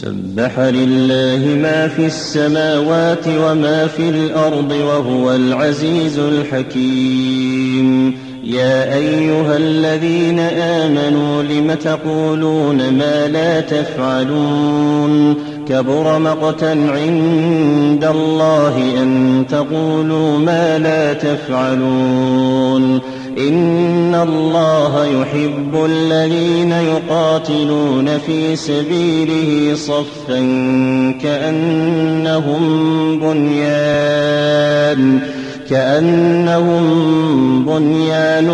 سبح لله ما في السماوات وما في الأرض وهو العزيز الحكيم. يا أيها الذين آمنوا لم تقولون ما لا تفعلون كبر مقتا عند الله أن تقولوا ما لا تفعلون. إن الله يحب الذين يقاتلون في سبيله صفا كأنهم بنيان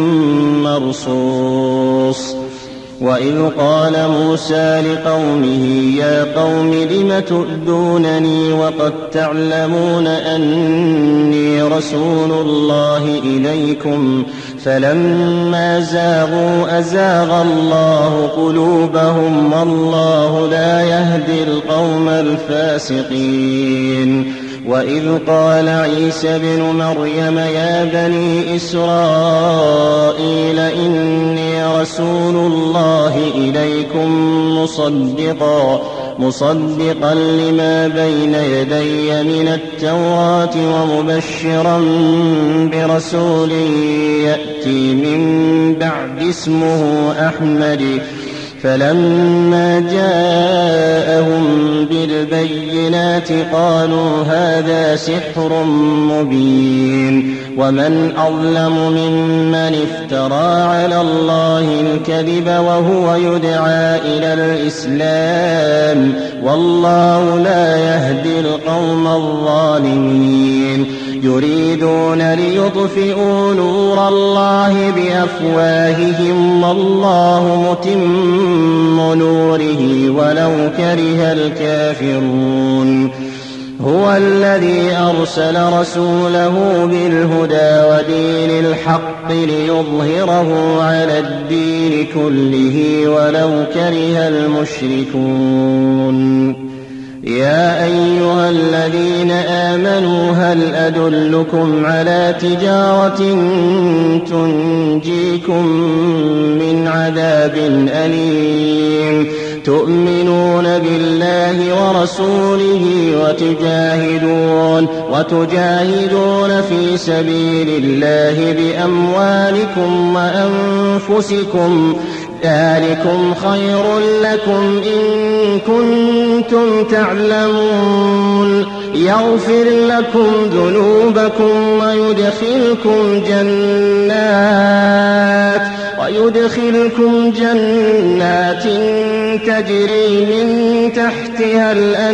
مرصوص. وإذ قال موسى لقومه يا قوم لم تؤذونني وقد تعلمون أني رسول الله إليكم فلما زاغوا أزاغ الله قلوبهم والله لا يهدي القوم الفاسقين. وإذ قال عيسى ابن مريم يا بني إسرائيل إني رسول الله إليكم مصدقا لما بين يدي من التوراة ومبشرا برسول يأتي من بعد اسمه أحمد. فلما جاءهم بالبينات قالوا هذا سحر مبين. ومن أظلم ممن افترى على الله الكذب وهو يدعى إلى الإسلام والله لا يهدي القوم الظالمين. يريدون ليطفئوا نور الله بأفواههم والله متم نوره ولو كره الكافرون. هو الذي أرسل رسوله بالهدى ودين الحق ليظهره على الدين كله ولو كره المشركون. يا أيها الذين آمنوا هل أدلكم على تجارة تنجيكم من عذاب أليم تؤمنون بالله ورسوله وتجاهدون في سبيل الله بأموالكم وأنفسكم ذلكم خير لكم إن كنتم تعلمون. يغفر لكم ذنوبكم ويدخلكم جنات تجري من تحتها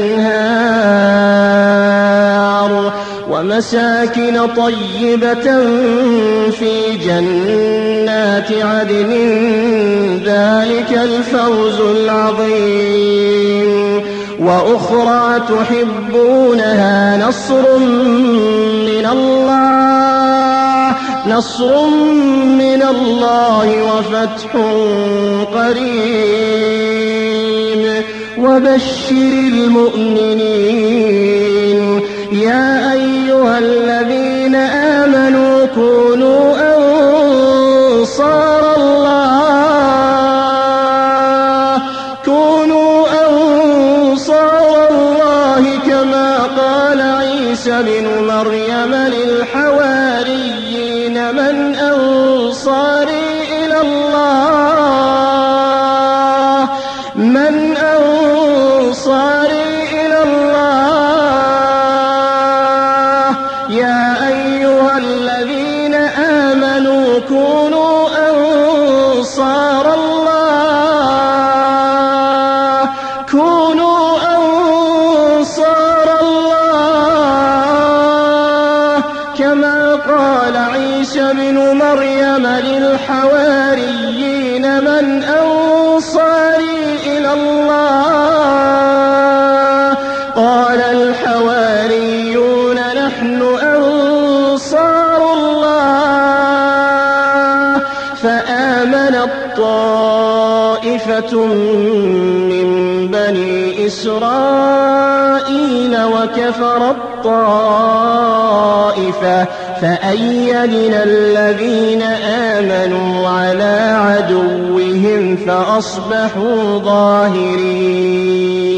الأنهار ومساكن طيبة في جنات عدن ذلك الفوز العظيم. وأخرى تحبونها نصر من الله وفتح قريب وبشر المؤمنين. يا أيها الذين آمنوا كونوا أنصار الله كما قال عيسى بن مريم للحواريين من أنصاري إلى الله يا أيها الذين آمنوا كونوا أنصار الله كما قال عيسى بن مريم للحواريين من أنصاري إلى الله قال الحواريون نحن أنصار الله. فآمنت طائفة من بني إسرائيل وكفرت طائفة فأيدنا الذين آمنوا على عدوهم فأصبحوا ظاهرين.